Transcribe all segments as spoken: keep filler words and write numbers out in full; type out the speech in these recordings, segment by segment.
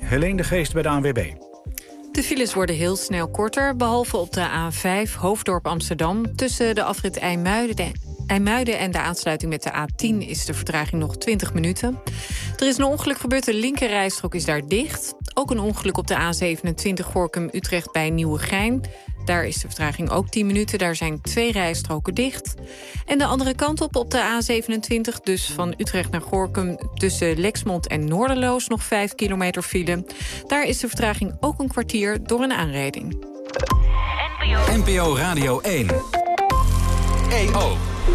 Helene de Geest bij de A N W B. De files worden heel snel korter, behalve op de A vijf Hoofddorp Amsterdam. Tussen de afrit IJmuiden, IJmuiden en de aansluiting met de A tien is de vertraging nog twintig minuten. Er is een ongeluk gebeurd, de linkerrijstrook is daar dicht. Ook een ongeluk op de A zevenentwintig Gorinchem-Utrecht bij Nieuwegein. Daar is de vertraging ook tien minuten, daar zijn twee rijstroken dicht. En de andere kant op, op de A zevenentwintig, dus van Utrecht naar Gorinchem... tussen Lexmond en Noorderloos nog vijf kilometer file. Daar is de vertraging ook een kwartier door een aanrijding. N P O Radio één. E O.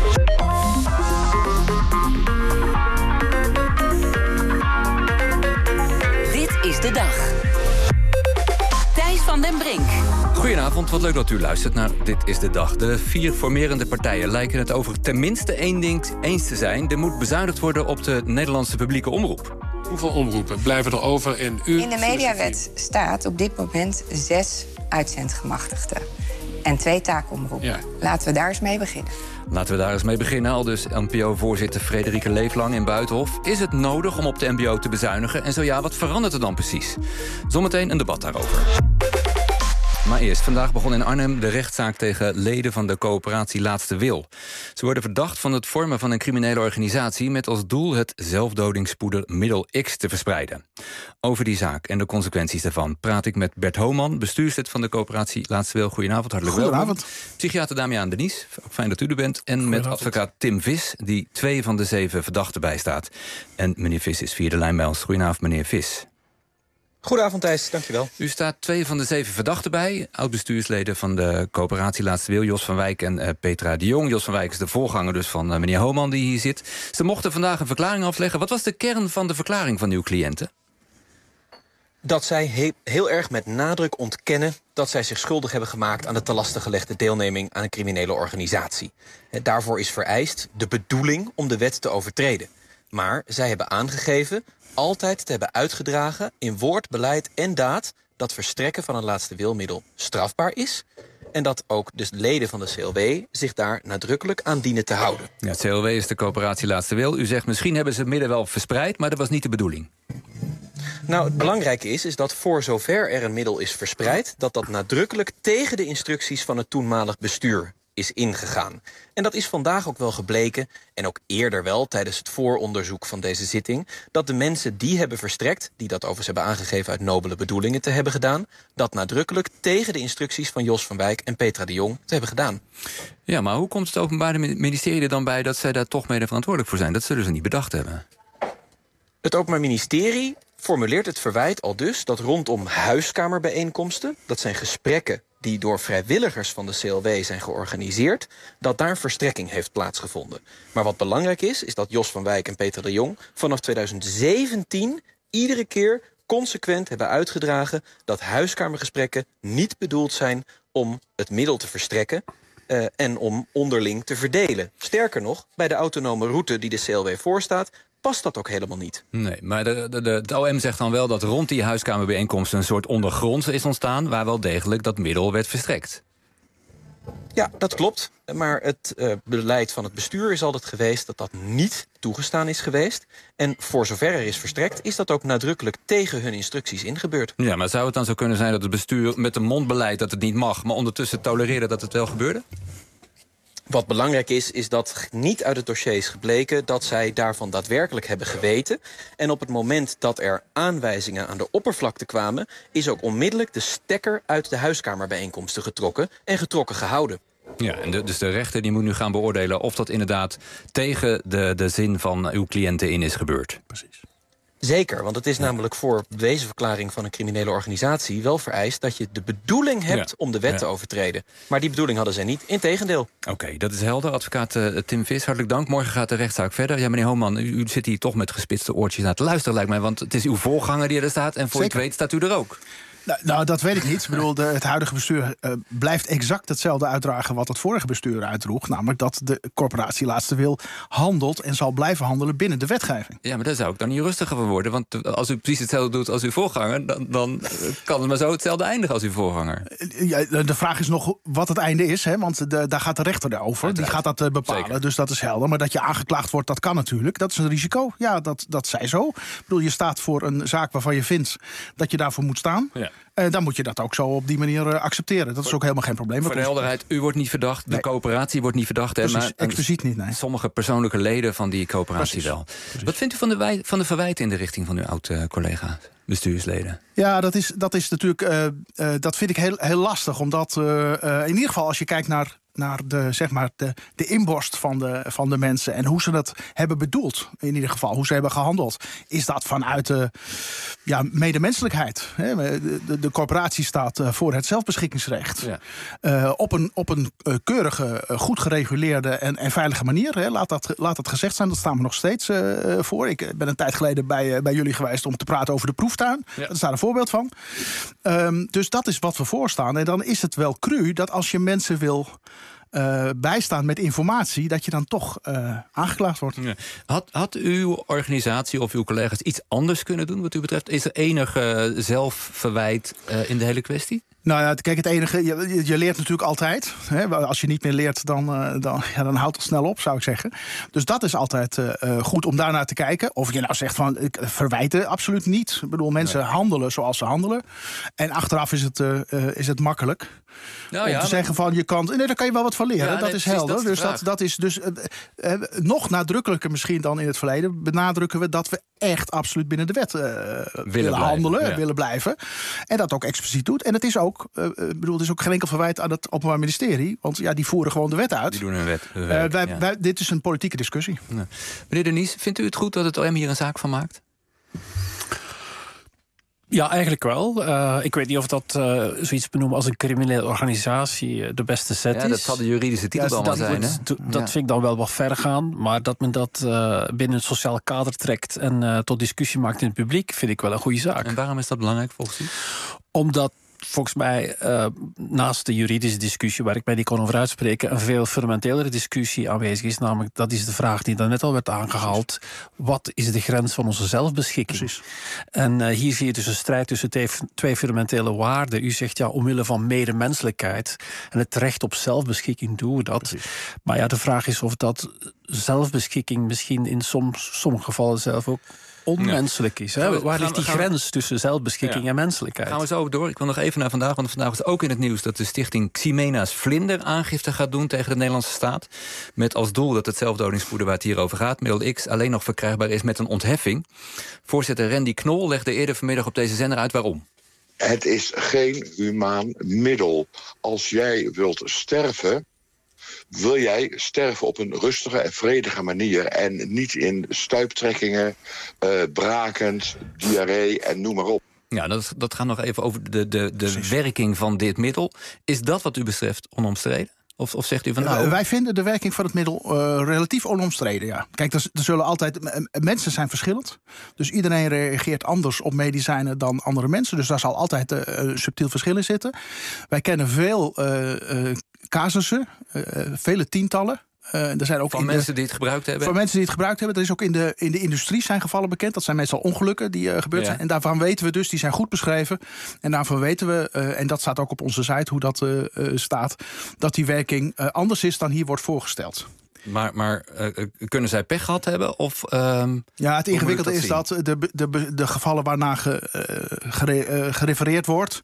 Dit is de dag. Thijs van den Brink. Goedenavond, wat leuk dat u luistert naar Dit is de Dag. De vier formerende partijen lijken het over tenminste één ding eens te zijn. Er moet bezuinigd worden op de Nederlandse publieke omroep. Hoeveel omroepen blijven er over in uw... In de mediawet staat op dit moment zes uitzendgemachtigden. En twee taakomroepen. Ja. Laten we daar eens mee beginnen. Laten we daar eens mee beginnen. Al dus N P O-voorzitter Frederike Leeflang in Buitenhof. Is het nodig om op de N P O te bezuinigen? En zo ja, wat verandert er dan precies? Zometeen een debat daarover. Maar eerst, vandaag begon in Arnhem de rechtszaak tegen leden van de coöperatie Laatste Wil. Ze worden verdacht van het vormen van een criminele organisatie met als doel het zelfdodingspoeder middel X te verspreiden. Over die zaak en de consequenties daarvan praat ik met Bert Homan, bestuurslid van de coöperatie Laatste Wil. Goedenavond, hartelijk welkom. Goedenavond. Psychiater Damiaan Denies, fijn dat u er bent. En met advocaat Tim Vis, die twee van de zeven verdachten bijstaat. En meneer Vis is via de lijn bij ons. Goedenavond, meneer Vis. Goedenavond, Thijs. Dankjewel. U staat twee van de zeven verdachten bij. Oud-bestuursleden van de coöperatie Laatste Wil, Jos van Wijk en uh, Petra de Jong. Jos van Wijk is de voorganger dus van uh, meneer Homan die hier zit. Ze mochten vandaag een verklaring afleggen. Wat was de kern van de verklaring van uw cliënten? Dat zij he- heel erg met nadruk ontkennen dat zij zich schuldig hebben gemaakt aan de te laste gelegde deelneming aan een criminele organisatie. He, daarvoor is vereist de bedoeling om de wet te overtreden. Maar zij hebben aangegeven altijd te hebben uitgedragen in woord, beleid en daad dat verstrekken van een laatste wilmiddel strafbaar is. En dat ook de leden van de C L W zich daar nadrukkelijk aan dienen te houden. Ja, het C L W is de coöperatie Laatste Wil. U zegt misschien hebben ze het midden wel verspreid, maar dat was niet de bedoeling. Nou, het belangrijke is, is dat voor zover er een middel is verspreid, dat dat nadrukkelijk tegen de instructies van het toenmalig bestuur is ingegaan. En dat is vandaag ook wel gebleken, en ook eerder wel tijdens het vooronderzoek van deze zitting, dat de mensen die hebben verstrekt, die dat overigens hebben aangegeven uit nobele bedoelingen te hebben gedaan, dat nadrukkelijk tegen de instructies van Jos van Wijk en Petra de Jong te hebben gedaan. Ja, maar hoe komt het Openbaar Ministerie er dan bij dat zij daar toch mede verantwoordelijk voor zijn? Dat zullen ze niet bedacht hebben. Het Openbaar Ministerie formuleert het verwijt al dus dat rondom huiskamerbijeenkomsten, dat zijn gesprekken die door vrijwilligers van de C L W zijn georganiseerd, dat daar verstrekking heeft plaatsgevonden. Maar wat belangrijk is, is dat Jos van Wijk en Petra de Jong vanaf tweeduizend zeventien iedere keer consequent hebben uitgedragen dat huiskamergesprekken niet bedoeld zijn om het middel te verstrekken uh, en om onderling te verdelen. Sterker nog, bij de autonome route die de C L W voorstaat, past dat ook helemaal niet. Nee, maar de, de, de, het O M zegt dan wel dat rond die huiskamerbijeenkomsten een soort ondergronds is ontstaan, waar wel degelijk dat middel werd verstrekt. Ja, dat klopt. Maar het uh, beleid van het bestuur is altijd geweest dat dat niet toegestaan is geweest. En voor zover er is verstrekt, is dat ook nadrukkelijk tegen hun instructies ingebeurd. Ja, maar zou het dan zo kunnen zijn dat het bestuur met een mondbeleid dat het niet mag, maar ondertussen tolereerde dat het wel gebeurde? Wat belangrijk is, is dat niet uit het dossier is gebleken dat zij daarvan daadwerkelijk hebben geweten. En op het moment dat er aanwijzingen aan de oppervlakte kwamen, is ook onmiddellijk de stekker uit de huiskamerbijeenkomsten getrokken en getrokken gehouden. Ja, en de, dus de rechter die moet nu gaan beoordelen of dat inderdaad tegen de, de zin van uw cliënten in is gebeurd. Precies. Zeker, want het is namelijk voor bewezenverklaring van een criminele organisatie wel vereist dat je de bedoeling hebt ja. om de wet ja. te overtreden. Maar die bedoeling hadden zij niet, integendeel. Oké, okay, dat is helder. Advocaat uh, Tim Vis, hartelijk dank. Morgen gaat de rechtszaak verder. Ja, meneer Homan, u, u zit hier toch met gespitste oortjes naar te luisteren, lijkt mij. Want het is uw voorganger die er staat en voor Zeker. ik weet staat u er ook. Nou, nou, dat weet ik niet. Ik bedoel, de, het huidige bestuur uh, blijft exact hetzelfde uitdragen wat het vorige bestuur uitdroeg. Namelijk dat de corporatie laatste wil handelt en zal blijven handelen binnen de wetgeving. Ja, maar daar zou ik dan niet rustiger van worden. Want als u precies hetzelfde doet als uw voorganger, dan, dan kan het maar zo hetzelfde eindigen als uw voorganger. Ja, de vraag is nog wat het einde is, hè? Want de, daar gaat de rechter over. Uiteraard. Die gaat dat uh, bepalen, Zeker. Dus dat is helder. Maar dat je aangeklaagd wordt, dat kan natuurlijk. Dat is een risico. Ja, dat, dat zij zo. Ik bedoel, je staat voor een zaak waarvan je vindt dat je daarvoor moet staan. Ja. Uh, dan moet je dat ook zo op die manier uh, accepteren. Dat is ook helemaal geen probleem. Voor de helderheid, u wordt niet verdacht, de nee. coöperatie wordt niet verdacht. Precies, hè, maar expliciet niet, nee. Sommige persoonlijke leden van die coöperatie Precies. wel. Precies. Wat vindt u van de, wij, van de verwijten in de richting van uw oud-collega's, bestuursleden? Ja, dat is, dat is natuurlijk, uh, uh, dat vind ik heel, heel lastig. Omdat uh, uh, in ieder geval als je kijkt naar... naar de, zeg maar de, de inborst van de, van de mensen en hoe ze dat hebben bedoeld, in ieder geval, hoe ze hebben gehandeld, is dat vanuit de ja, medemenselijkheid. Hè? De, de, de corporatie staat uh, voor het zelfbeschikkingsrecht. Ja. Uh, op een, op een uh, keurige, uh, goed gereguleerde en, en veilige manier. Hè? Laat, dat, laat dat gezegd zijn, dat staan we nog steeds uh, voor. Ik ben een tijd geleden bij, uh, bij jullie geweest om te praten over de proeftuin. Ja. Dat is daar een voorbeeld van. Um, dus dat is wat we voorstaan. En dan is het wel cru dat als je mensen wil Uh, bijstaan met informatie, dat je dan toch uh, aangeklaagd wordt. Ja. Had, had uw organisatie of uw collega's iets anders kunnen doen wat u betreft? Is er enige zelfverwijt uh, in de hele kwestie? Nou ja, kijk, het enige, je, je leert natuurlijk altijd. Hè? Als je niet meer leert, dan, uh, dan, ja, dan houdt het snel op, zou ik zeggen. Dus dat is altijd uh, goed om daarnaar te kijken. Of je nou zegt van, ik verwijten absoluut niet. Ik bedoel, mensen nee. handelen zoals ze handelen. En achteraf is het, uh, uh, is het makkelijk. Nou, om ja, te zeggen van, je kan... Nee, daar kan je wel wat van leren, ja, dat nee, is helder. Dat is dus dat, dat is dus uh, uh, nog nadrukkelijker misschien dan in het verleden... benadrukken we dat we echt absoluut binnen de wet uh, willen, willen handelen, ja. willen blijven. En dat ook expliciet doet. En het is ook, uh, bedoel, het is ook geen enkel verwijt aan het Openbaar Ministerie. Want ja, die voeren gewoon de wet uit. Die doen hun wet. Uh, wij, ja. wij, dit is een politieke discussie. Ja. Meneer Denies, vindt u het goed dat het O M hier een zaak van maakt? Ja, eigenlijk wel. Uh, ik weet niet of dat uh, zoiets benoemen als een criminele organisatie uh, de beste set ja, is. Dat zal de juridische titel ja, dan wel zijn. Moet, hè? Dat ja. vind ik dan wel wat ver gaan. Maar dat men dat uh, binnen het sociaal kader trekt en uh, tot discussie maakt in het publiek, vind ik wel een goede zaak. En waarom is dat belangrijk volgens u? Omdat volgens mij uh, naast de juridische discussie, waar ik mij niet kon over uitspreken, een veel fundamentelere discussie aanwezig is. Namelijk, dat is de vraag die daarnet al werd aangehaald. Wat is de grens van onze zelfbeschikking? Precies. En uh, hier zie je dus een strijd tussen te, twee fundamentele waarden. U zegt ja, omwille van medemenselijkheid en het recht op zelfbeschikking doen we dat. Precies. Maar ja, de vraag is of dat zelfbeschikking misschien in soms, sommige gevallen zelf ook onmenselijk is. Hè? We, Waar ligt die grens we, tussen zelfbeschikking ja. en menselijkheid? Gaan we zo door. Ik wil nog even naar vandaag, want vandaag is ook in het nieuws dat de stichting Ximena's Vlinder aangifte gaat doen tegen de Nederlandse staat. Met als doel dat het zelfdodingspoeder waar het hier over gaat, middel X, alleen nog verkrijgbaar is met een ontheffing. Voorzitter Randy Knol legde eerder vanmiddag op deze zender uit waarom. Het is geen humaan middel. Als jij wilt sterven, wil jij sterven op een rustige en vredige manier en niet in stuiptrekkingen, uh, brakend, diarree en noem maar op. Ja, dat, dat gaat nog even over de, de, de werking van dit middel. Is dat wat u betreft onomstreden? Of, of zegt u van nou... Uh, wij vinden de werking van het middel uh, relatief onomstreden, ja. Kijk, er, er zullen altijd... Uh, mensen zijn verschillend. Dus iedereen reageert anders op medicijnen dan andere mensen. Dus daar zal altijd uh, een subtiel verschil in zitten. Wij kennen veel uh, uh, casussen, uh, vele tientallen. Uh, er zijn ook van mensen de, die het gebruikt hebben? Van mensen die het gebruikt hebben. Er is ook in de, in de industrie zijn gevallen bekend. Dat zijn meestal ongelukken die uh, gebeurd ja. zijn. En daarvan weten we dus, die zijn goed beschreven. En daarvan weten we, uh, en dat staat ook op onze site hoe dat uh, uh, staat, dat die werking uh, anders is dan hier wordt voorgesteld. Maar, maar uh, kunnen zij pech gehad hebben? Of, uh, ja, het ingewikkelde dat is zien? dat de, de, de, de gevallen waarna ge, uh, gere, uh, gerefereerd wordt,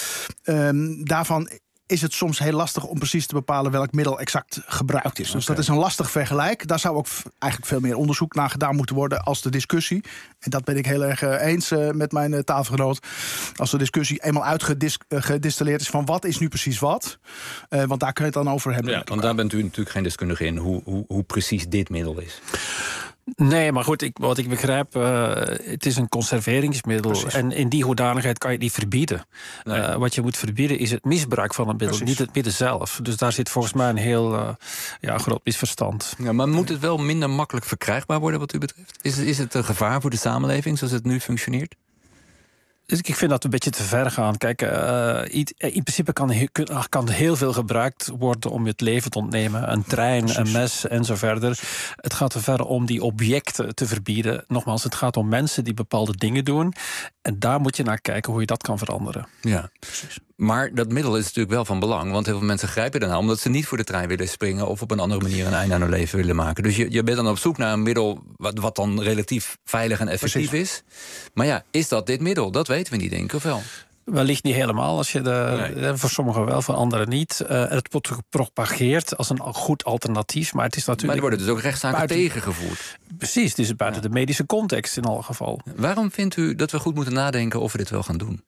um, daarvan is het soms heel lastig om precies te bepalen welk middel exact gebruikt is. Dus okay. dat is een lastig vergelijk. Daar zou ook eigenlijk veel meer onderzoek naar gedaan moeten worden als de discussie. En dat ben ik heel erg uh, eens uh, met mijn uh, tafelgenoot. Als de discussie eenmaal uitgedistilleerd is van wat is nu precies wat. Uh, want daar kun je het dan over hebben. Ja, want daar bent u natuurlijk geen deskundige in hoe, hoe, hoe precies dit middel is. Nee, maar goed, ik, wat ik begrijp, uh, het is een conserveringsmiddel. Precies. En in die hoedanigheid kan je het niet verbieden. Nee. Uh, wat je moet verbieden is het misbruik van een middel, Precies. niet het middel zelf. Dus daar zit volgens mij een heel uh, ja, groot misverstand. Ja, maar moet het wel minder makkelijk verkrijgbaar worden wat u betreft? Is het, is het een gevaar voor de samenleving zoals het nu functioneert? Dus ik vind dat een beetje te ver gaan. Kijk, uh, in principe kan, he- kan heel veel gebruikt worden om je het leven te ontnemen. Een trein, Precies. een mes en zo verder. Het gaat te ver om die objecten te verbieden. Nogmaals, het gaat om mensen die bepaalde dingen doen. En daar moet je naar kijken hoe je dat kan veranderen. Ja, precies. Maar dat middel is natuurlijk wel van belang. Want heel veel mensen grijpen daarna omdat ze niet voor de trein willen springen of op een andere manier een einde aan hun leven willen maken. Dus je, je bent dan op zoek naar een middel wat, wat dan relatief veilig en effectief Precies. is. Maar ja, is dat dit middel? Dat weten we niet, denk ik, of wel? Wellicht niet helemaal. Als je de, nee. Voor sommigen wel, voor anderen niet. Uh, het wordt gepropageerd als een goed alternatief. Maar het is natuurlijk. Maar er worden dus ook rechtszaken buiten, tegengevoerd. Precies, het is buiten ja. de medische context in alle geval. Waarom vindt u dat we goed moeten nadenken of we dit wel gaan doen?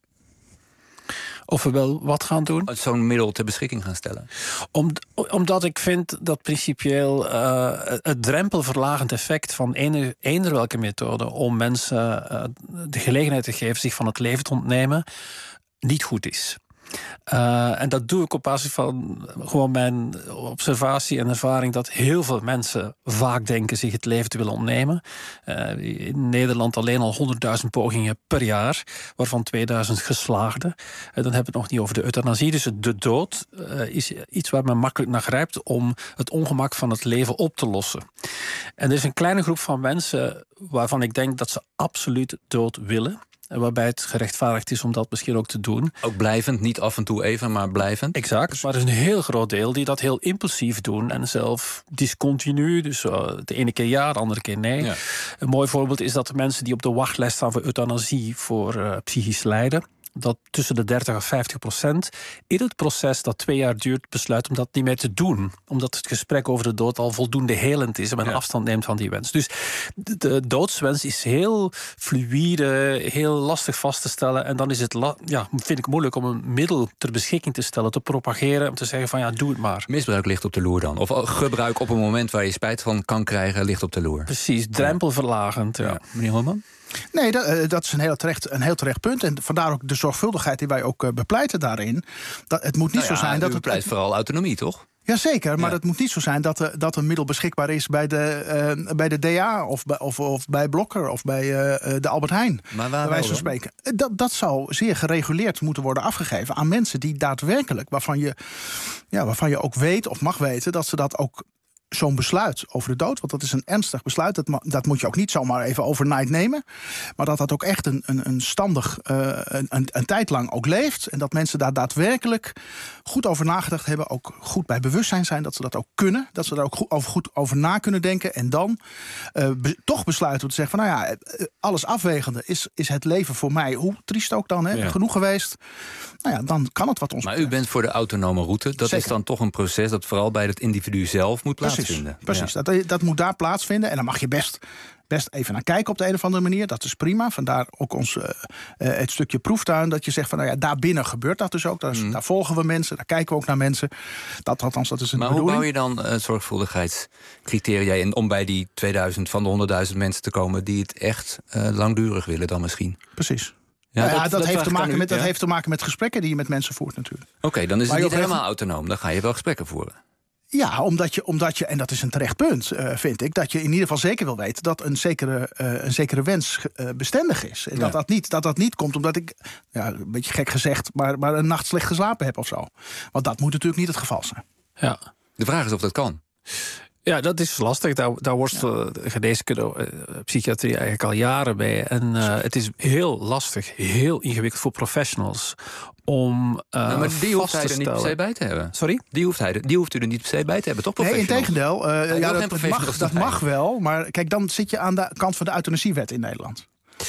Of we wel wat gaan doen? Zo'n middel ter beschikking gaan stellen. Om, omdat ik vind dat principieel uh, het drempelverlagend effect van eender, eender welke methode om mensen uh, de gelegenheid te geven zich van het leven te ontnemen niet goed is. Uh, en dat doe ik op basis van gewoon mijn observatie en ervaring dat heel veel mensen vaak denken zich het leven te willen ontnemen. Uh, in Nederland alleen al honderdduizend pogingen per jaar, waarvan tweeduizend geslaagde. Uh, dan hebben we het nog niet over de euthanasie. Dus de dood uh, is iets waar men makkelijk naar grijpt om het ongemak van het leven op te lossen. En er is een kleine groep van mensen waarvan ik denk dat ze absoluut dood willen. Waarbij het gerechtvaardigd is om dat misschien ook te doen. Ook blijvend, niet af en toe even, maar blijvend. Exact, maar er is een heel groot deel die dat heel impulsief doen. En zelf discontinu, dus uh, de ene keer ja, de andere keer nee. Ja. Een mooi voorbeeld is dat de mensen die op de wachtlijst staan voor euthanasie voor uh, psychisch lijden, dat tussen de dertig en vijftig procent in het proces dat twee jaar duurt besluit om dat niet meer te doen. Omdat het gesprek over de dood al voldoende helend is en men ja. afstand neemt van die wens. Dus de, de doodswens is heel fluïde, heel lastig vast te stellen. En dan is het, la- ja, vind ik moeilijk om een middel ter beschikking te stellen, te propageren, om te zeggen van ja, doe het maar. Misbruik ligt op de loer dan? Of gebruik op een moment waar je spijt van kan krijgen, ligt op de loer? Precies, drempelverlagend. Ja. Ja. Meneer Holman? Nee, dat, dat is een heel, terecht, een heel terecht punt. En vandaar ook de zorgvuldigheid die wij ook uh, bepleiten daarin. Dat, het moet niet nou ja, zo zijn dat u het bepleit vooral autonomie, toch? Jazeker, maar ja. het moet niet zo zijn dat, uh, dat een middel beschikbaar is bij de, uh, bij de D A of bij, of, of bij Blokker of bij uh, de Albert Heijn. Maar waar bij wijze van spreken. Dat, dat zou zeer gereguleerd moeten worden afgegeven aan mensen die daadwerkelijk, waarvan je, ja, waarvan je ook weet of mag weten dat ze dat ook. Zo'n besluit over de dood, want dat is een ernstig besluit. Dat, ma- dat moet je ook niet zomaar even overnight nemen. Maar dat dat ook echt een, een, een standig, uh, een, een, een tijd lang ook leeft. En dat mensen daar daadwerkelijk goed over nagedacht hebben. Ook goed bij bewustzijn zijn dat ze dat ook kunnen. Dat ze daar ook goed over, goed over na kunnen denken. En dan uh, be- toch besluiten om te zeggen van nou ja, alles afwegende. Is, is het leven voor mij, hoe triest ook dan, hè, ja. genoeg geweest? Nou ja, dan kan het wat ons Maar betreft. u bent voor de autonome route. Dat Zeker. Is dan toch een proces dat vooral bij het individu zelf moet plaatsvinden. Precies, precies. Ja. Dat, dat moet daar plaatsvinden. En dan mag je best, best even naar kijken op de een of andere manier. Dat is prima. Vandaar ook ons uh, uh, het stukje proeftuin. Dat je zegt van nou ja, daarbinnen gebeurt dat dus ook. Daar, is, mm. daar volgen we mensen, daar kijken we ook naar mensen. Dat, althans, dat is een maar bedoeling. Hoe bouw je dan uh, zorgvuldigheidscriteria in om bij die tweeduizend van de honderdduizend mensen te komen die het echt uh, langdurig willen dan misschien? Precies. Ja, nou ja, dat, dat, dat, heeft te maken u, met, ja? dat heeft te maken met gesprekken die je met mensen voert natuurlijk. Oké, okay, dan is het maar niet helemaal even... autonoom. Dan ga je wel gesprekken voeren. Ja, omdat je, omdat je, en dat is een terecht punt, uh, vind ik, dat je in ieder geval zeker wil weten dat een zekere, uh, een zekere wens uh, bestendig is. En ja. dat, dat, niet, dat dat niet komt omdat ik, ja, een beetje gek gezegd, maar, maar een nacht slecht geslapen heb of zo. Want dat moet natuurlijk niet het geval zijn. Ja. De vraag is of dat kan. Ja, dat is lastig. Daar, daar worstelt ja. de geneeskunde, uh, psychiatrie eigenlijk al jaren bij. En uh, het is heel lastig, heel ingewikkeld voor professionals om uh, nou, maar die hoeft hij er niet per se stellen. bij te hebben. Sorry? Die hoeft, hij er, die hoeft u er niet per se bij te hebben, toch? Nee, integendeel. Uh, ja, ja, dat, dat, mag, dat mag wel. Maar kijk, dan zit je aan de kant van de euthanasiewet in Nederland.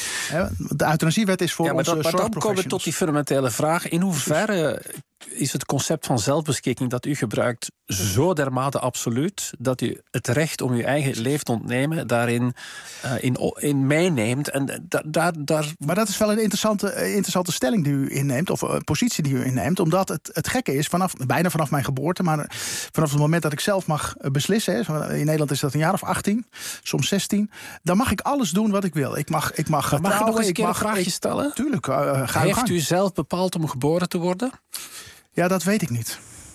De euthanasiewet is voor ja, maar onze dat, maar dan komen we tot die fundamentele vraag. In hoeverre is het concept van zelfbeschikking dat u gebruikt zo dermate absoluut dat u het recht om uw eigen leven te ontnemen daarin uh, in, in meeneemt? En da, daar, daar... Maar dat is wel een interessante, interessante stelling die u inneemt, of een positie die u inneemt, omdat het, het gekke is, vanaf, bijna vanaf mijn geboorte, maar vanaf het moment dat ik zelf mag beslissen, hè, in Nederland is dat een jaar of achttien, soms zestien, dan mag ik alles doen wat ik wil. Ik mag, ik mag, mag trouwen, je nog eens een keer mag, een vraagje ik, stellen? Tuurlijk, uh, ga Heeft u zelf bepaald om geboren te worden? Ja, dat weet ik niet.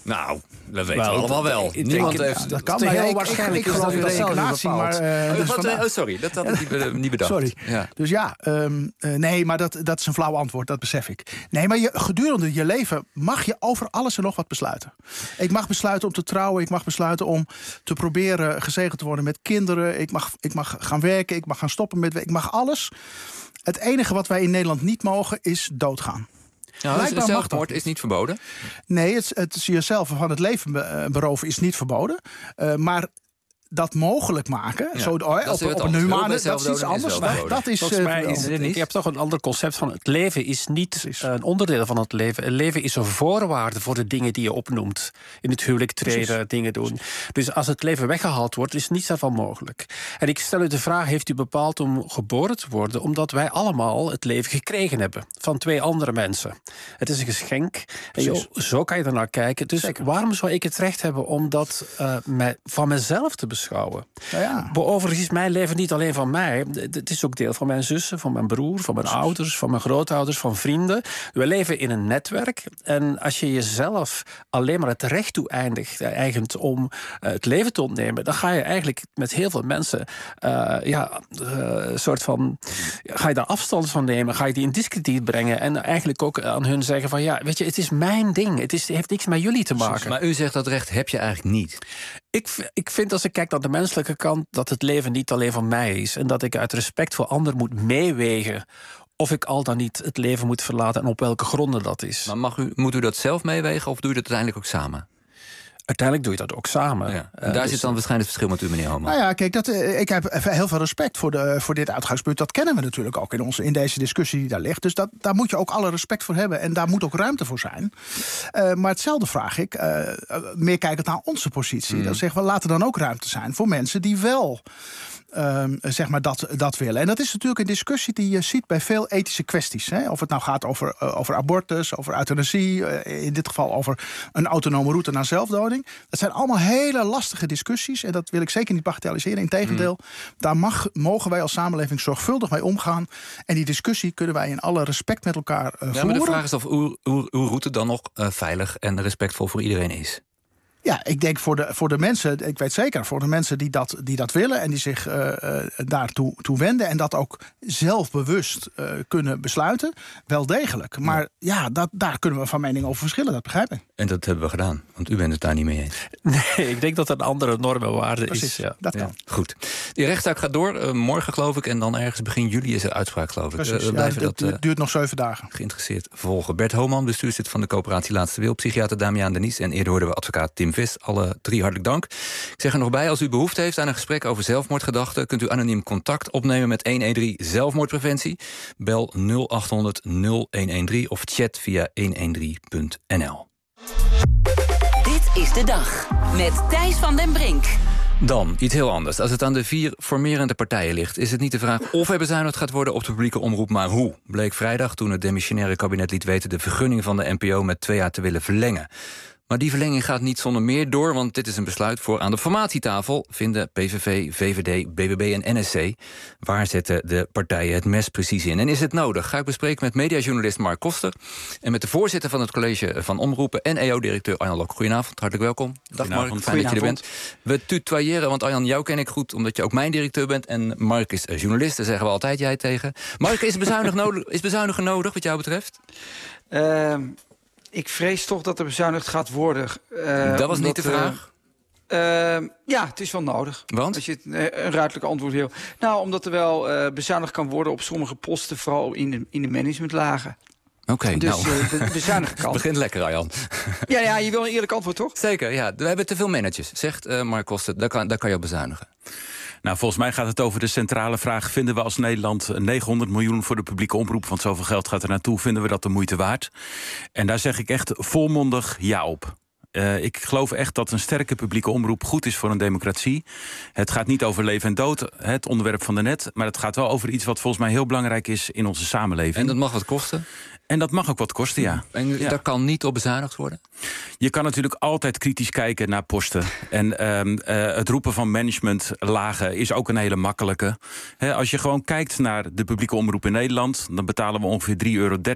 Nou, dat weten Wel, we allemaal wel. ik denk Niemand het- heeft... Ja, dat kan, Het is maar heel ik- waarschijnlijk ik, ik is geloof dat in u dat zelf reïncarnatie, bepaalt. maar... eh, Oh, dus wat, vandaar- oh, sorry, dat had ik niet, be- niet bedacht. Sorry. Ja. Dus ja, um, uh, nee, maar dat, dat is een flauw antwoord, dat besef ik. Nee, maar je, gedurende je leven mag je over alles en nog wat besluiten. Ik mag besluiten om te trouwen, ik mag besluiten om te proberen gezegend te worden met kinderen. Ik mag, ik mag gaan werken, ik mag gaan stoppen met werken, ik mag alles. Het enige wat wij in Nederland niet mogen is doodgaan. Nou, dus Blijkbaar mag dat zelfmoord niet. is niet verboden. Nee, het, het is jezelf van het leven be- eh, beroven is niet verboden. Uh, maar dat mogelijk maken, Ja, zo, oh, dat op, is weer op wat een anders. humane, Heel dat is iets zelfdoding is anders. wel Dat, verboden. dat is, Volgens uh, mij wel- is het, niet? je hebt toch een ander concept van het leven is niet Precies. een onderdeel van het leven. Het leven is een voorwaarde voor de dingen die je opnoemt. In het huwelijk treden, Precies. dingen doen. Dus als het leven weggehaald wordt, is niets daarvan mogelijk. En ik stel u de vraag, heeft u bepaald om geboren te worden? Omdat wij allemaal het leven gekregen hebben van twee andere mensen. Het is een geschenk. En joh, zo kan je er naar kijken. Dus Zeker. waarom zou ik het recht hebben om dat uh, mij, van mezelf te beschouwen? Nou ja. Overigens is mijn leven niet alleen van mij. Het is ook deel van mijn zussen, van mijn broer, van mijn ouders, van mijn grootouders, van vrienden. We leven in een netwerk. En als je jezelf alleen maar het recht toe eindigt, eigent om uh, het leven te ontnemen, dan ga je eigenlijk met heel veel mensen uh, ja, uh, soort van, ga je daar afstand van nemen, ga je die in diskrediet brengen en eigenlijk ook aan hun zeggen van ja, weet je, het is mijn ding. Het, is, het heeft niks met jullie te maken. Maar u zegt dat recht heb je eigenlijk niet. Ik, ik vind als ik kijk naar de menselijke kant dat het leven niet alleen van mij is. En dat ik uit respect voor anderen moet meewegen of ik al dan niet het leven moet verlaten en op welke gronden dat is. Maar mag u, moet u dat zelf meewegen of doe je dat uiteindelijk ook samen? Uiteindelijk doe je dat ook samen. Ja. En Uh, daar dus- zit dan waarschijnlijk het verschil met u, meneer Homan. Nou ja, kijk, dat, eh, ik heb heel veel respect voor, de, voor dit uitgangspunt. Dat kennen we natuurlijk ook in, onze, in deze discussie die daar ligt. Dus dat, daar moet je ook alle respect voor hebben. En daar moet ook ruimte voor zijn. Uh, maar hetzelfde vraag ik, uh, meer kijkend naar onze positie. Mm. Dan zeggen we, laat er dan ook ruimte zijn voor mensen die wel Um, zeg maar dat, dat willen. En dat is natuurlijk een discussie die je ziet bij veel ethische kwesties. Hè? Of het nou gaat over, uh, over abortus, over euthanasie, uh, in dit geval over een autonome route naar zelfdoding. Dat zijn allemaal hele lastige discussies. En dat wil ik zeker niet bagatelliseren. Integendeel, mm. daar mag, mogen wij als samenleving zorgvuldig mee omgaan. En die discussie kunnen wij in alle respect met elkaar uh, voeren. Ja, maar de vraag is of uw, uw, uw route dan nog uh, veilig en respectvol voor iedereen is. Ja, ik denk voor de, voor de mensen, ik weet zeker, voor de mensen die dat, die dat willen en die zich uh, uh, daartoe toe wenden en dat ook zelfbewust uh, kunnen besluiten, wel degelijk. Maar ja, ja dat, daar kunnen we van mening over verschillen, dat begrijp ik. En dat hebben we gedaan, want u bent het daar niet mee eens. Nee, ik denk dat het een andere norm en waarde Precies, is. Ja. dat kan. Ja, goed. Die rechtszaak gaat door, uh, morgen geloof ik, en dan ergens begin juli is er uitspraak, geloof ik. Precies, Uh, we ja, blijven het dat uh, duurt nog zeven dagen. Geïnteresseerd volgen. Bert Homan, bestuurslid van de coöperatie Laatste Wil, psychiater Damiaan Denies en eerder hoorden we advocaat Tim Vis. Alle drie hartelijk dank. Ik zeg er nog bij, als u behoefte heeft aan een gesprek over zelfmoordgedachten, kunt u anoniem contact opnemen met honderddertien zelfmoordpreventie. Bel nul acht honderd nul honderddertien of chat via honderddertien punt n l. Dit is de dag met Thijs van den Brink. Dan iets heel anders. Als het aan de vier formerende partijen ligt, is het niet de vraag of er bezuinigd gaat worden op de publieke omroep, maar hoe. Bleek vrijdag toen het demissionaire kabinet liet weten de vergunning van de N P O met twee jaar te willen verlengen. Maar die verlenging gaat niet zonder meer door, want dit is een besluit voor aan de formatietafel, vinden P V V, V V D, B B B en N S C. Waar zetten de partijen het mes precies in? En is het nodig? Ga ik bespreken met mediajournalist Mark Koster en met de voorzitter van het college van omroepen en E O-directeur Arjan Lok. Goedenavond, hartelijk welkom. Dag Mark, fijn dat je er bent. We tutoyeren, want Arjan, jou ken ik goed, omdat je ook mijn directeur bent. En Mark is journalist, daar zeggen we altijd jij tegen. Mark, is bezuinigen nodig, is bezuinigen nodig wat jou betreft? Uh... Ik vrees toch dat er bezuinigd gaat worden. Uh, dat was omdat, niet de vraag? Uh, uh, ja, het is wel nodig. Want? Als je het, uh, een ruidelijk antwoord wil. Nou, omdat er wel uh, bezuinigd kan worden op sommige posten, vooral in de, in de managementlagen. Oké, okay, dus nou. uh, be bezuinigen kan. Het begint lekker, Arjan. Ja, ja, je wil een eerlijk antwoord, toch? Zeker, ja. We hebben te veel managers, zegt uh, Mark Koster. Daar kan, daar kan je op bezuinigen. Nou, volgens mij gaat het over de centrale vraag. Vinden we als Nederland negenhonderd miljoen voor de publieke omroep, want zoveel geld gaat er naartoe, vinden we dat de moeite waard? En daar zeg ik echt volmondig ja op. Uh, ik geloof echt dat een sterke publieke omroep goed is voor een democratie. Het gaat niet over leven en dood, het onderwerp van daarnet, maar het gaat wel over iets wat volgens mij heel belangrijk is in onze samenleving. En dat mag wat kosten? En dat mag ook wat kosten, ja. En ja. daar kan niet op bezuinigd worden? Je kan natuurlijk altijd kritisch kijken naar posten. En um, uh, het roepen van managementlagen is ook een hele makkelijke. He, als je gewoon kijkt naar de publieke omroep in Nederland, dan betalen we ongeveer drie euro dertig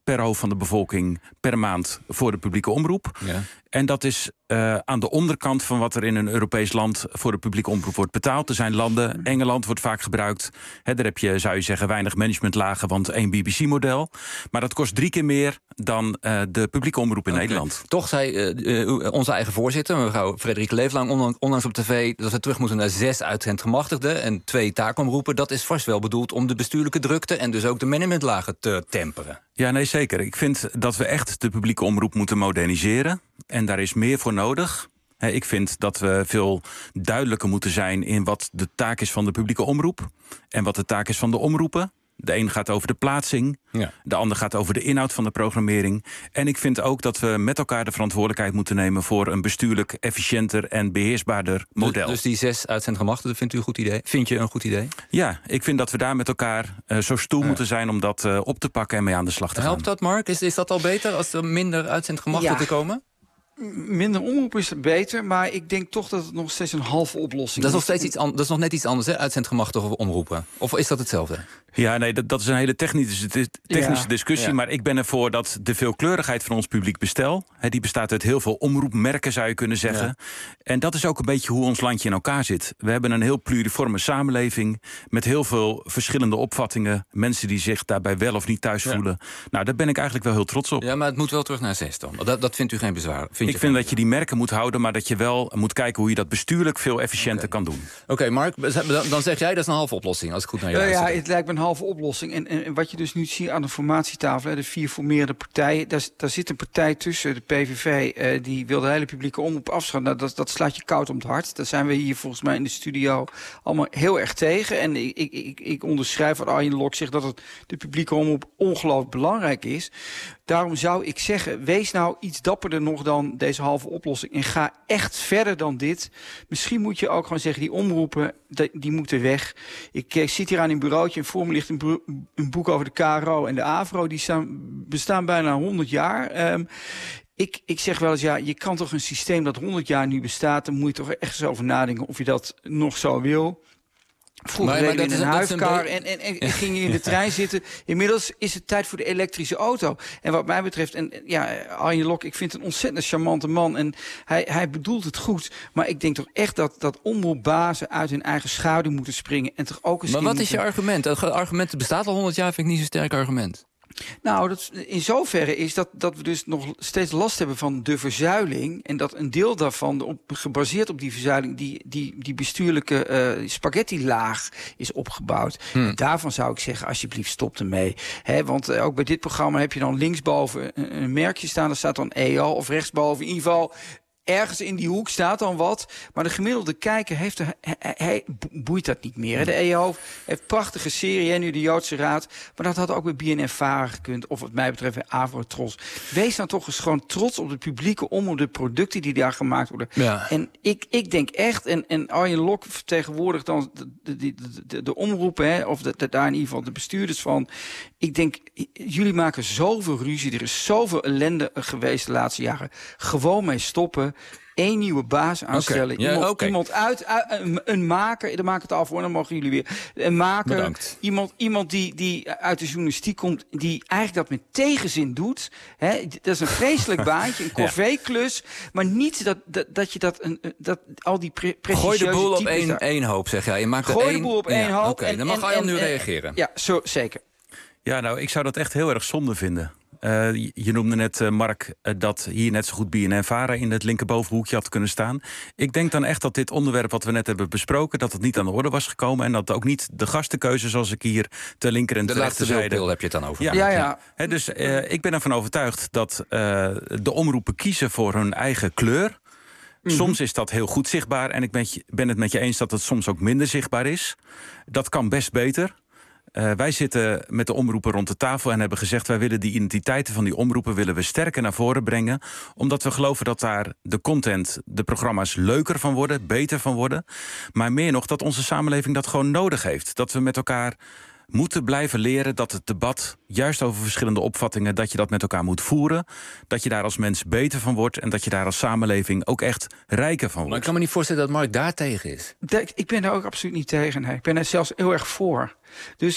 per hoofd van de bevolking per maand voor de publieke omroep. Ja. En dat is uh, aan de onderkant van wat er in een Europees land voor de publieke omroep wordt betaald. Er zijn landen, Engeland wordt vaak gebruikt. He, daar heb je, zou je zeggen, weinig managementlagen, want één B B C-model. Maar dat kost drie keer meer dan uh, de publieke omroep in okay. Nederland. Toch zei uh, uh, onze eigen voorzitter, mevrouw Frederike Leeflang, onlangs op tv dat we terug moeten naar zes uitzendgemachtigden en twee taakomroepen. Dat is vast wel bedoeld om de bestuurlijke drukte en dus ook de managementlagen te temperen. Ja, nee, zeker. Ik vind dat we echt de publieke omroep moeten moderniseren. En daar is meer voor nodig. He, ik vind dat we veel duidelijker moeten zijn in wat de taak is van de publieke omroep en wat de taak is van de omroepen. De een gaat over de plaatsing, ja. De ander gaat over de inhoud van de programmering. En ik vind ook dat we met elkaar de verantwoordelijkheid moeten nemen voor een bestuurlijk efficiënter en beheersbaarder model. Dus, dus die zes uitzendgemachtigden vindt u een goed idee? Vind je een goed idee? Ja, ik vind dat we daar met elkaar uh, zo stoer ja. moeten zijn om dat uh, op te pakken en mee aan de slag te gaan. Helpt dat, Mark? Is, is dat al beter als er minder uitzendgemachtigden ja. komen? Minder omroep is beter, maar ik denk toch dat het nog steeds een halve oplossing is. Dat is nog, steeds iets an- dat is nog net iets anders, hè? Uitzendgemachtigde omroepen. Of is dat hetzelfde? Ja, nee, dat, dat is een hele technische, technische ja. discussie. Ja. Maar ik ben ervoor dat de veelkleurigheid van ons publiek bestel, hè, die bestaat uit heel veel omroepmerken, zou je kunnen zeggen. Ja. En dat is ook een beetje hoe ons landje in elkaar zit. We hebben een heel pluriforme samenleving met heel veel verschillende opvattingen. Mensen die zich daarbij wel of niet thuis ja. voelen. Nou, daar ben ik eigenlijk wel heel trots op. Ja, maar het moet wel terug naar zes dan. Dat, dat vindt u geen bezwaar? Vind ik vind dat je die merken moet houden, maar dat je wel moet kijken hoe je dat bestuurlijk veel efficiënter okay. kan doen. Oké, okay, Mark, dan zeg jij dat is een halve oplossing, als ik goed naar je uh, luister. Ja, het lijkt me een halve oplossing. En, en, en wat je dus nu ziet aan de formatietafel, hè, de vier formerende partijen, daar, daar zit een partij tussen, de P V V, uh, die wil de hele publieke omroep afschaffen. Nou, dat, dat slaat je koud om het hart. Daar zijn we hier volgens mij in de studio allemaal heel erg tegen. En ik, ik, ik, ik onderschrijf wat Arjen Lok zegt, dat het de publieke omroep ongelooflijk belangrijk is. Daarom zou ik zeggen, wees nou iets dapperder nog dan deze halve oplossing. En ga echt verder dan dit. Misschien moet je ook gewoon zeggen, die omroepen, die, die moeten weg. Ik, ik zit hier aan een bureautje en voor me ligt een, bro- een boek over de K R O en de AVRO. Die staan, bestaan bijna honderd jaar. Um, Ik, ik zeg wel eens, ja, je kan toch een systeem dat honderd jaar nu bestaat, dan moet je toch echt eens over nadenken of je dat nog zo wil. Vroeger reden we in een, een huifkar en, en, en, en ging je in de trein zitten. Inmiddels is het tijd voor de elektrische auto. En wat mij betreft, en ja, Arjen Lok, ik vind het een ontzettend charmante man. En hij, hij bedoelt het goed. Maar ik denk toch echt dat, dat omroepbazen uit hun eigen schaduw moeten springen. En toch ook eens maar wat moeten... is je argument? Het argument bestaat al honderd jaar, vind ik niet zo'n sterk argument. Nou, dat, in zoverre is dat, dat we dus nog steeds last hebben van de verzuiling. En dat een deel daarvan, op, gebaseerd op die verzuiling, die, die, die bestuurlijke uh, spaghetti-laag is opgebouwd. Hmm. En daarvan zou ik zeggen, alsjeblieft, stop ermee. He, want uh, ook bij dit programma heb je dan linksboven een, een merkje staan. Daar staat dan E O, of rechtsboven in ieder geval. Ergens in die hoek staat dan wat. Maar de gemiddelde kijker heeft er, hij, hij boeit dat niet meer. Hè? De E O heeft prachtige serie, hè, nu de Joodse Raad. Maar dat had ook bij B N N Vara gekund. Of wat mij betreft bij Avro Tros. Wees dan toch eens gewoon trots op de publieke omroep, de producten die daar gemaakt worden. Ja. En ik, ik denk echt, en, en Arjen Lok vertegenwoordigt dan de, de, de, de, de omroepen, hè, of de, de, daar in ieder geval de bestuurders van. Ik denk, jullie maken zoveel ruzie. Er is zoveel ellende geweest de laatste jaren. Gewoon mee stoppen. Eén nieuwe baas aanstellen. Okay. Ja, iemand, okay. iemand uit, uit een, een maker. Dan maak ik het af hoor, dan mogen jullie weer. Een maker. Bedankt. Iemand, iemand die, die uit de journalistiek komt. Die eigenlijk dat met tegenzin doet. Hè, dat is een vreselijk baantje. Een corvée-klus. Maar niet dat, dat, dat je dat, een, dat al die pre- Gooi de boel op één, één hoop, zeg jij. Je maakt Gooi één, de boel op één ja, hoop. Oké, okay, dan mag Arjan nu reageren. Ja, zo, zeker. Ja, nou, ik zou dat echt heel erg zonde vinden. Uh, je noemde net, uh, Mark, uh, dat hier net zo goed B N N Vara in het linkerbovenhoekje had kunnen staan. Ik denk dan echt dat dit onderwerp wat we net hebben besproken, dat het niet aan de orde was gekomen. En dat ook niet de gastenkeuze, zoals ik hier te linker en te rechter zei. De laatste heb je het dan over. Ja, ja. ja. ja. He, dus uh, ik ben ervan overtuigd dat uh, de omroepen kiezen voor hun eigen kleur. Mm-hmm. Soms is dat heel goed zichtbaar. En ik ben, ben het met je eens dat het soms ook minder zichtbaar is. Dat kan best beter. Uh, wij zitten met de omroepen rond de tafel en hebben gezegd, wij willen die identiteiten van die omroepen willen we sterker naar voren brengen. Omdat we geloven dat daar de content, de programma's leuker van worden, beter van worden. Maar meer nog, dat onze samenleving dat gewoon nodig heeft. Dat we met elkaar moeten blijven leren dat het debat, juist over verschillende opvattingen, dat je dat met elkaar moet voeren. Dat je daar als mens beter van wordt en dat je daar als samenleving ook echt rijker van wordt. Maar ik kan me niet voorstellen dat Mark daar tegen is. Ik ben daar ook absoluut niet tegen. Nee. Ik ben er zelfs heel erg voor. Dus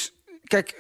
Kijk,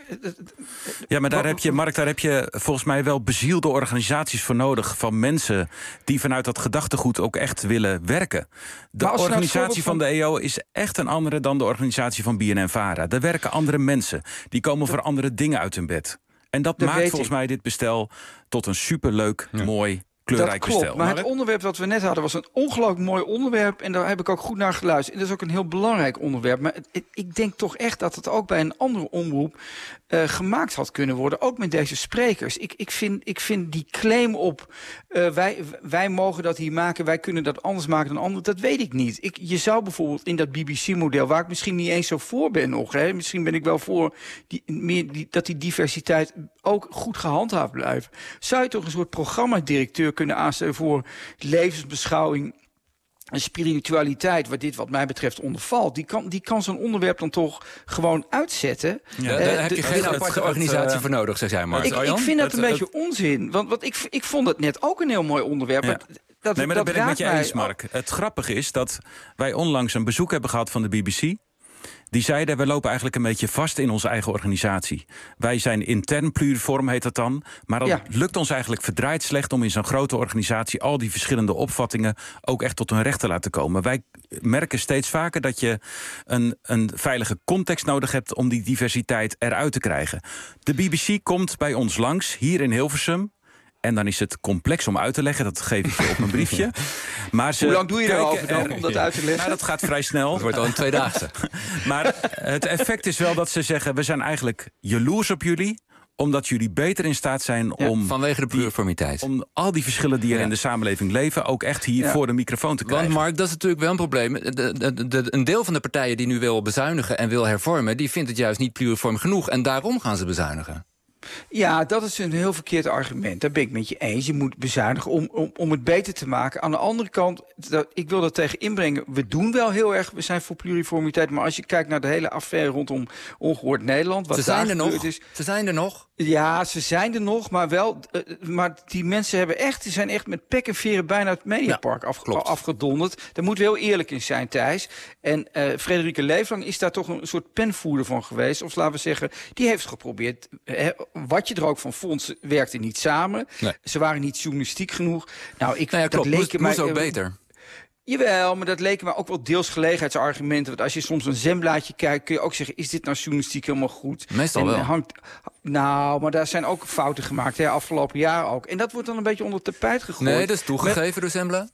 ja, maar daar heb je, Mark, daar heb je volgens mij wel bezielde organisaties voor nodig. Van mensen die vanuit dat gedachtegoed ook echt willen werken. De organisatie van de E O is echt een andere dan de organisatie van B N N Vara. Daar werken andere mensen. Die komen voor andere dingen uit hun bed. En dat, dat maakt volgens mij dit bestel tot een superleuk, ja. mooi, kleurrijk dat klopt, bestel. Maar het onderwerp dat we net hadden was een ongelooflijk mooi onderwerp. En daar heb ik ook goed naar geluisterd. En dat is ook een heel belangrijk onderwerp. Maar het, het, ik denk toch echt dat het ook bij een andere omroep uh, gemaakt had kunnen worden. Ook met deze sprekers. Ik, ik, vind, ik vind die claim op uh, wij, wij mogen dat hier maken, wij kunnen dat anders maken dan anderen. Dat weet ik niet. Ik, je zou bijvoorbeeld in dat B B C-model, waar ik misschien niet eens zo voor ben nog. Hè, misschien ben ik wel voor die, meer die, dat die diversiteit ook goed gehandhaafd blijft. Zou je toch een soort programmadirecteur kunnen aanstellen voor levensbeschouwing en spiritualiteit, waar dit wat mij betreft onder valt. Die kan, die kan zo'n onderwerp dan toch gewoon uitzetten. Ja, daar uh, heb je de, geen aparte organisatie uh, voor nodig, zeg jij maar. Ik, ik vind dat een het, beetje het, onzin. Want, want ik, ik vond het net ook een heel mooi onderwerp. Ja. Dat, dat, nee, maar dat dat ben ik met je eens, Mark. Ook. Het grappige is dat wij onlangs een bezoek hebben gehad van de B B C. Die zeiden, we lopen eigenlijk een beetje vast in onze eigen organisatie. Wij zijn intern pluriform, heet dat dan. Maar dat ja. lukt ons eigenlijk verdraaid slecht om in zo'n grote organisatie al die verschillende opvattingen ook echt tot hun recht te laten komen. Wij merken steeds vaker dat je een, een veilige context nodig hebt om die diversiteit eruit te krijgen. De B B C komt bij ons langs, hier in Hilversum. En dan is het complex om uit te leggen. Dat geef ik je op mijn briefje. Maar ze Hoe lang doe je erover dan, om dat uit te leggen? Nou, dat gaat vrij snel. Het wordt al een tweedaagse. Maar het effect is wel dat ze zeggen, we zijn eigenlijk jaloers op jullie, omdat jullie beter in staat zijn ja, om... vanwege de pluriformiteit. Om al die verschillen die er ja. in de samenleving leven ook echt hier ja. voor de microfoon te krijgen. Want Mark, dat is natuurlijk wel een probleem. De, de, de, een deel van de partijen die nu wil bezuinigen en wil hervormen, die vindt het juist niet pluriform genoeg. En daarom gaan ze bezuinigen. Ja, dat is een heel verkeerd argument. Daar ben ik met je eens. Je moet bezuinigen om, om, om het beter te maken. Aan de andere kant, dat, ik wil dat tegen inbrengen. We doen wel heel erg, we zijn voor pluriformiteit. Maar als je kijkt naar de hele affaire rondom Ongehoord Nederland. Wat ze zijn er nog. Is, ze zijn er nog. Ja, ze zijn er nog, maar wel. Uh, maar die mensen hebben echt, die zijn echt met pek en veren bijna het Mediapark ja, afge afgedonderd. Daar moeten we heel eerlijk in zijn, Thijs. En uh, Frederike Leeflang is daar toch een soort penvoerder van geweest. Of laten we zeggen, die heeft geprobeerd. He, wat je er ook van vond, ze werkten niet samen. Nee. Ze waren niet journalistiek genoeg. Nou, ik nou ja, klopt. Dat leek moest, mij, moest ook uh, beter. Jawel, maar dat leken me ook wel deels gelegenheidsargumenten. Want als je soms een zemblaadje kijkt, kun je ook zeggen, is dit nou journalistiek helemaal goed? Meestal en wel. Hangt, nou, maar daar zijn ook fouten gemaakt, hè, afgelopen jaar ook. En dat wordt dan een beetje onder het tapijt gegooid. Nee, dat is toegegeven Met, door Zembla?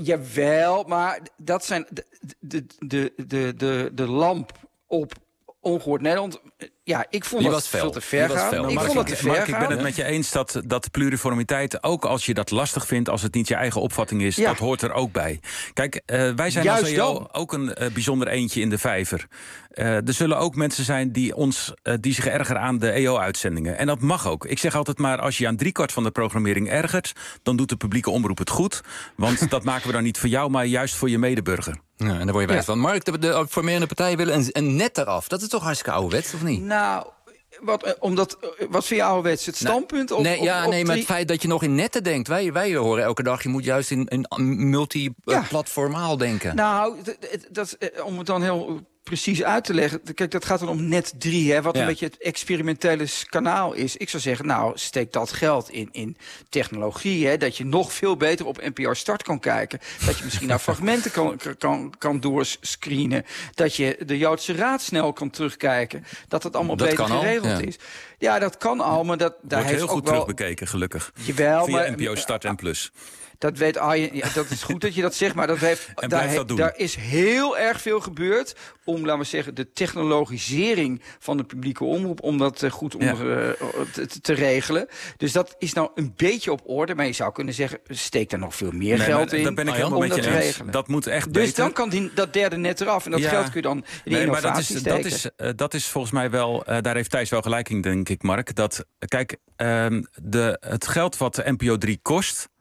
Jawel, maar dat zijn de, de, de, de, de, de lamp op Ongehoord Nederland. Ja, ik vond die dat was fel. veel te ver gaan. Nou, ik Mark, vond dat te ver Mark, gaan. ik ben het met je eens dat, dat pluriformiteit, ook als je dat lastig vindt, als het niet je eigen opvatting is, ja. dat hoort er ook bij. Kijk, uh, wij zijn Juist als E O ook een uh, bijzonder eentje in de vijver. Uh, er zullen ook mensen zijn die, ons, uh, die zich ergeren aan de E O-uitzendingen. En dat mag ook. Ik zeg altijd maar, als je aan driekwart van de programmering ergert, dan doet de publieke omroep het goed. Want dat maken we dan niet voor jou, maar juist voor je medeburger. Ja, en daar word je wijs ja. van. Mark, de, de formerende partijen willen een, een net eraf. Dat is toch hartstikke ouderwets, of niet? Nou, wat, omdat, wat vind je ouderwets? Het standpunt? Nou, of, nee, ja, of, of nee, maar het feit dat je nog in netten denkt. Wij, wij horen elke dag, je moet juist in, in multiplatformaal ja. denken. Nou, dat, om het dan heel precies uit te leggen. Kijk, dat gaat dan om net drie, hè, wat ja. een beetje het experimentele kanaal is. Ik zou zeggen, nou, steek dat geld in, in technologie, hè, dat je nog veel beter op N P R Start kan kijken. Dat je misschien naar fragmenten kan, kan, kan doorscreenen. Dat je de Joodse Raad snel kan terugkijken. Dat het allemaal dat beter geregeld al, ja. is. Ja, dat kan al, maar dat daar wordt heeft heel goed ook wel terugbekeken, gelukkig. Jawel, via maar, N P O Start en Plus. Dat weet Arjen, ja, dat is goed dat je dat zegt, maar dat heeft, en daar, dat he, doen. daar is heel erg veel gebeurd om, laten we zeggen, de technologisering van de publieke omroep, om dat uh, goed onder, ja. uh, te, te regelen. Dus dat is nou een beetje op orde, maar je zou kunnen zeggen, steek daar nog veel meer nee, geld in. Dat ben ik om helemaal met dat je te eens. regelen. Dat moet echt dus beter. dan kan die, dat derde net eraf en dat ja. geld kun je dan in nee, innovatie maar dat is, steken. Dat is, uh, dat is volgens mij wel, uh, daar heeft Thijs wel gelijk in, denk ik, Mark. Dat, kijk, uh, de, het geld wat de N P O drie kost,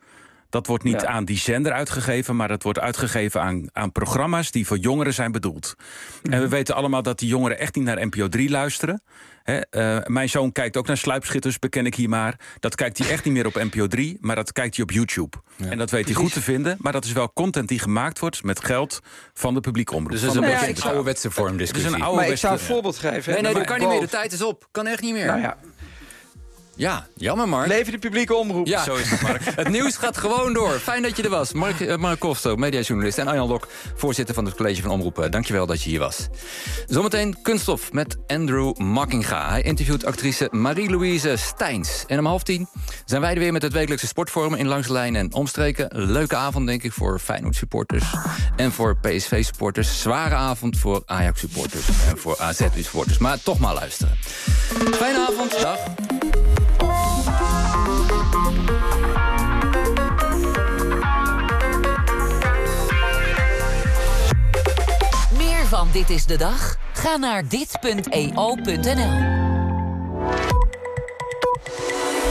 Dat wordt niet Ja. aan die zender uitgegeven, maar dat wordt uitgegeven aan, aan programma's die voor jongeren zijn bedoeld. Mm-hmm. En we weten allemaal dat die jongeren echt niet naar N P O drie luisteren. He, uh, mijn zoon kijkt ook naar Sluipschitters, beken ik hier maar. Dat kijkt hij echt niet meer op N P O drie, maar dat kijkt hij op YouTube. Ja. En dat weet hij goed te vinden, maar dat is wel content die gemaakt wordt met geld van de publieke omroep. Dus dat is een beetje een ouderwetse vormdiscussie. Dus een maar ik zou een voorbeeld geven. Nee, nee, dat maar, kan niet meer. De tijd is op. Kan echt niet meer. Nou ja. Ja, jammer Mark. Leven de publieke omroep. Ja, zo is het Mark. Het nieuws gaat gewoon door. Fijn dat je er was. Mark, uh, Mark Koster, mediajournalist. En Arjan Lok, voorzitter van het College van Omroepen. Dankjewel dat je hier was. Zometeen Kunststof met Andrew Mackinga. Hij interviewt actrice Marie-Louise Steins. En om half tien zijn wij er weer met het wekelijkse sportforum in Langs de Lijn en Omstreken. Leuke avond denk ik voor Feyenoord supporters en voor P S V supporters. Zware avond voor Ajax supporters en voor A Z supporters. Maar toch maar luisteren. Fijne avond. Dag. Meer van Dit is de Dag? Ga naar dit punt e o punt n l.